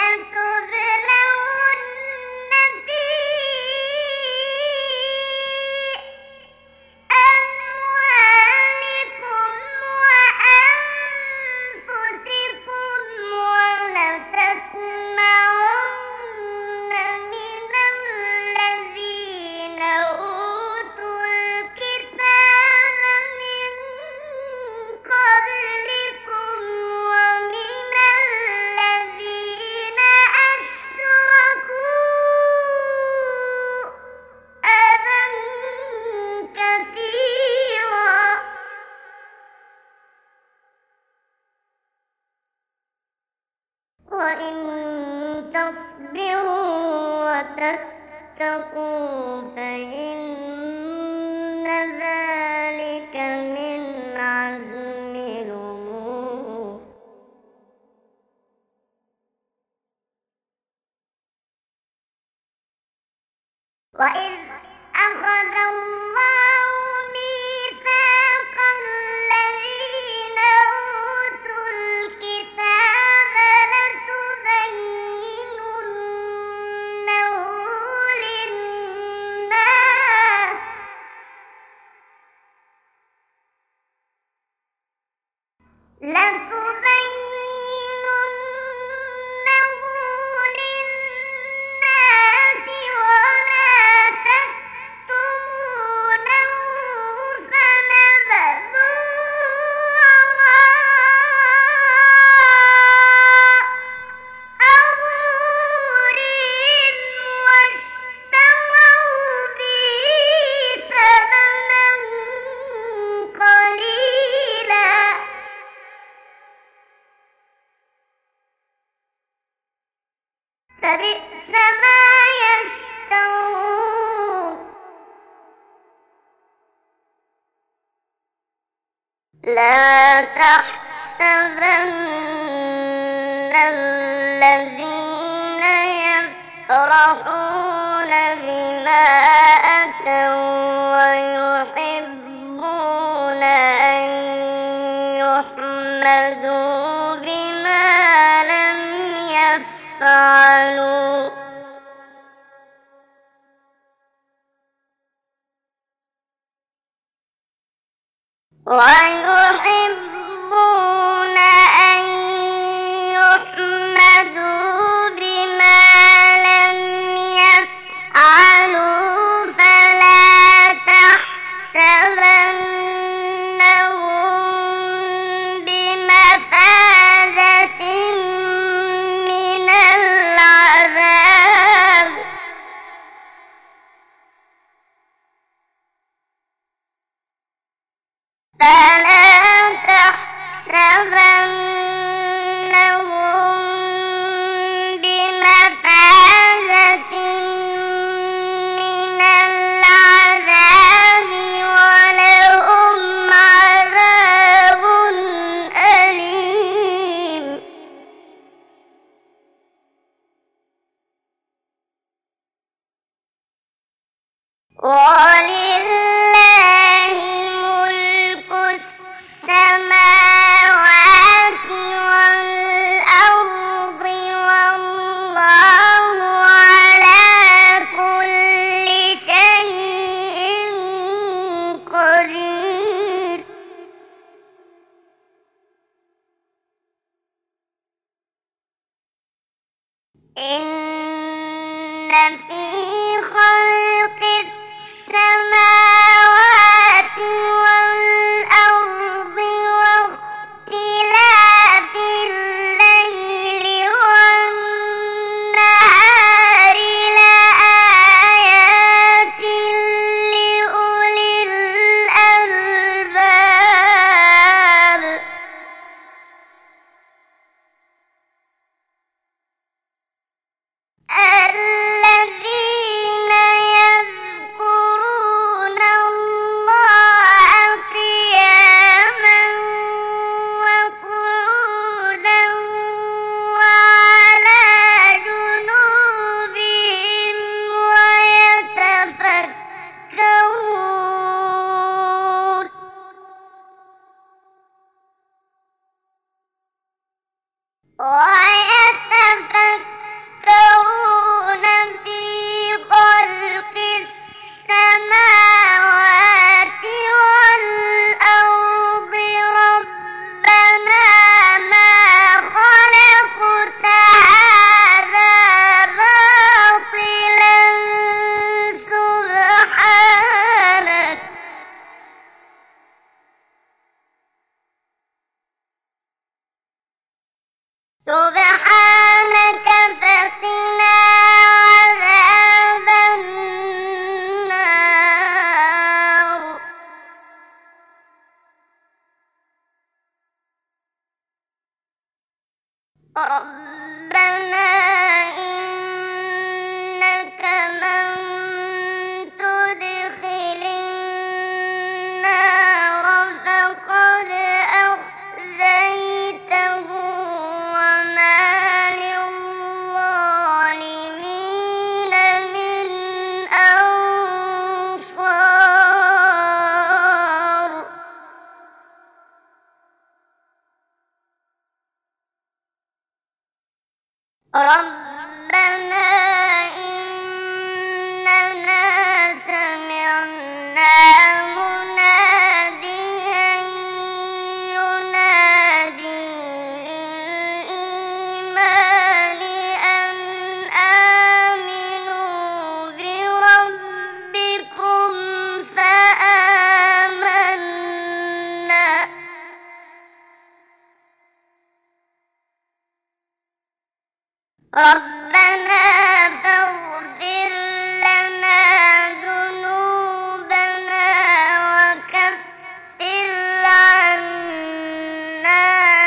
وإن تصبروا وتتقوا فإن ذلك من عزم الأمور. وإذ أخذ الله ميثاق الذين أوتوا الكتاب لتبيننه للناس ولا تكتمونه فنبذوه وراء ظهورهم واشتروا به ثمنا قليلا فبئس ما يشترون. لا تحسبن الذين يفرحون بما أتوا ويحبون أن يحمدوا بما لم يفعلوا فلا تحسبنهم بمفازة من العذاب ولهم عذاب أليم. ولله ملك السماوات والأرض والله على كل شيء قدير. إن في خلق السماوات والأرض واختلاف الليل والنهار لآيات لأولي الألباب. الذين ربنا إننا سمعنا مناديا ينادي للإيمان أن آمنوا بربكم فآمنا ربنا فاغفر لنا ذنوبنا وكفر عنا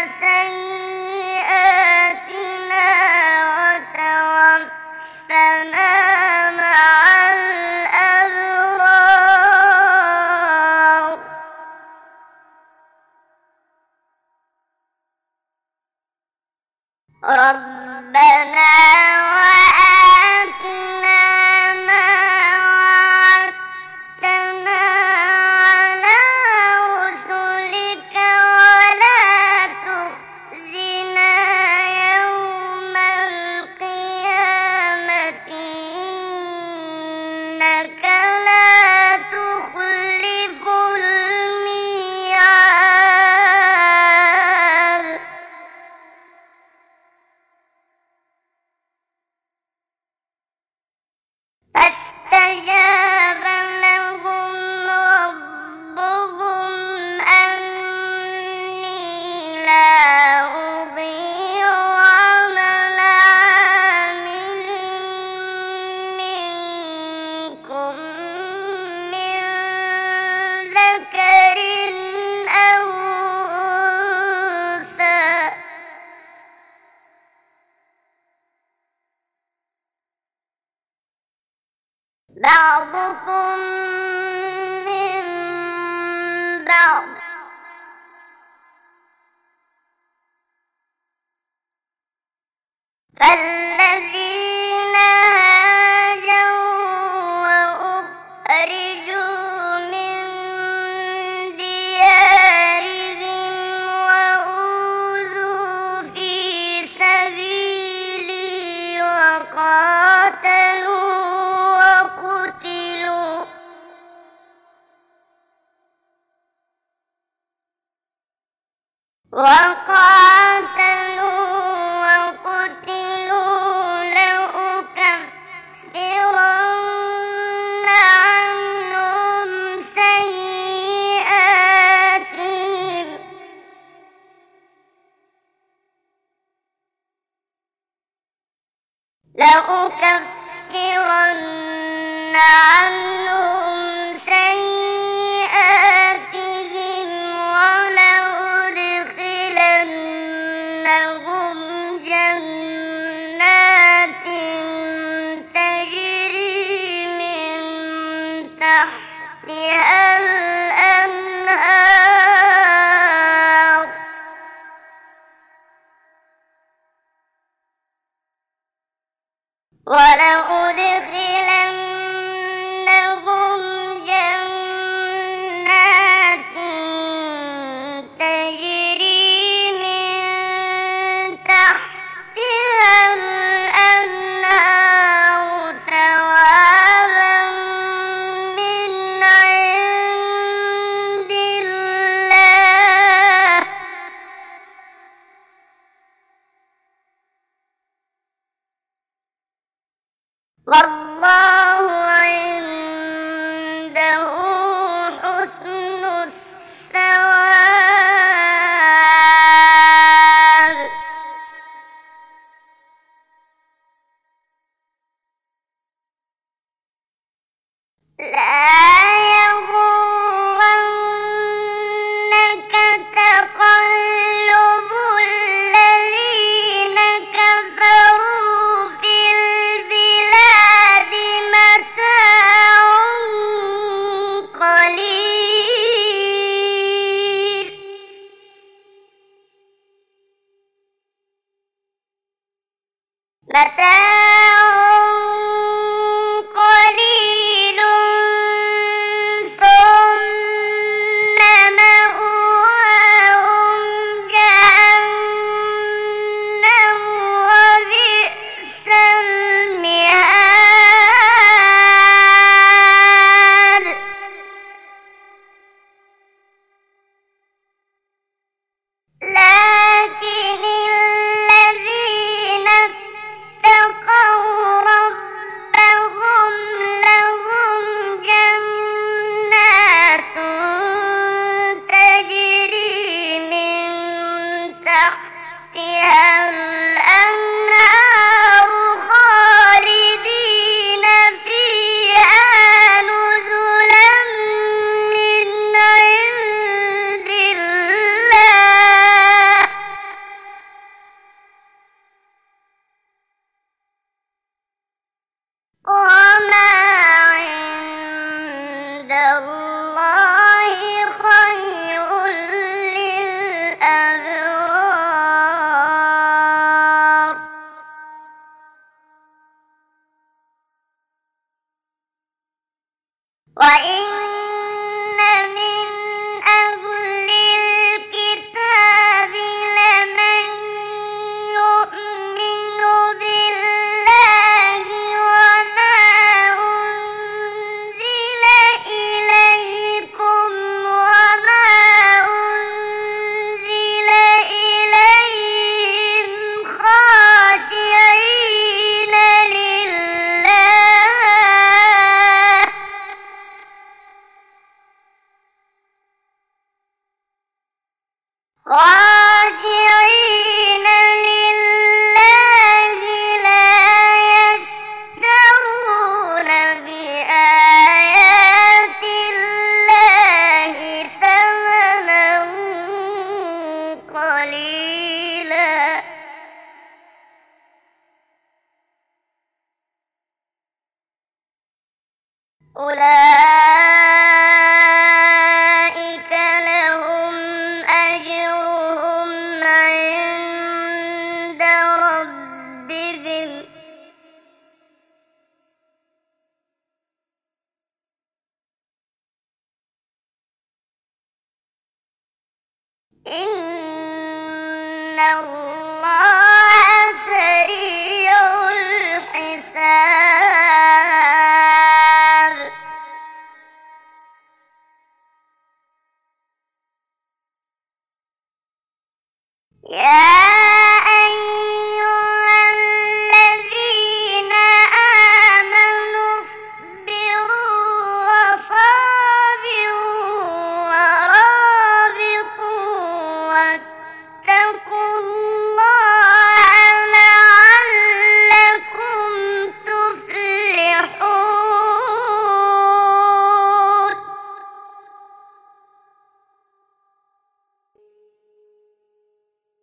سيئاتنا وتوفنا مع الأبرار ربنا وآتنا ما وعدتنا على رسلك ولا تخزنا يوم القيامة إنك لا تخلف الميعاد فاستجاب لهم ربهم أني لا أضيع عمل عامل منكم من ذكر أو أنثى بعضكم من بعض فالذين هاجروا وأخرجوا من ديارهم وأوذوا في سبيلي وقاتلوا وقتلوا لأكفرن عنهم سيئاتهم ولأدخلنهم جنات تجري من تحتها الأنهار ثوابا من عند الله والله عنده حسن الثواب لا يغرنك تقلب الذين كفروا في البلاد متاع قليل ثم مأواهم جهنم وبئس وإن من أهل الكتاب لمن يؤمن بالله وما أنزل إليكم وما أنزل إليهم خاشعين لله لا يشترون بآيات الله ثمنا قليلا أولئك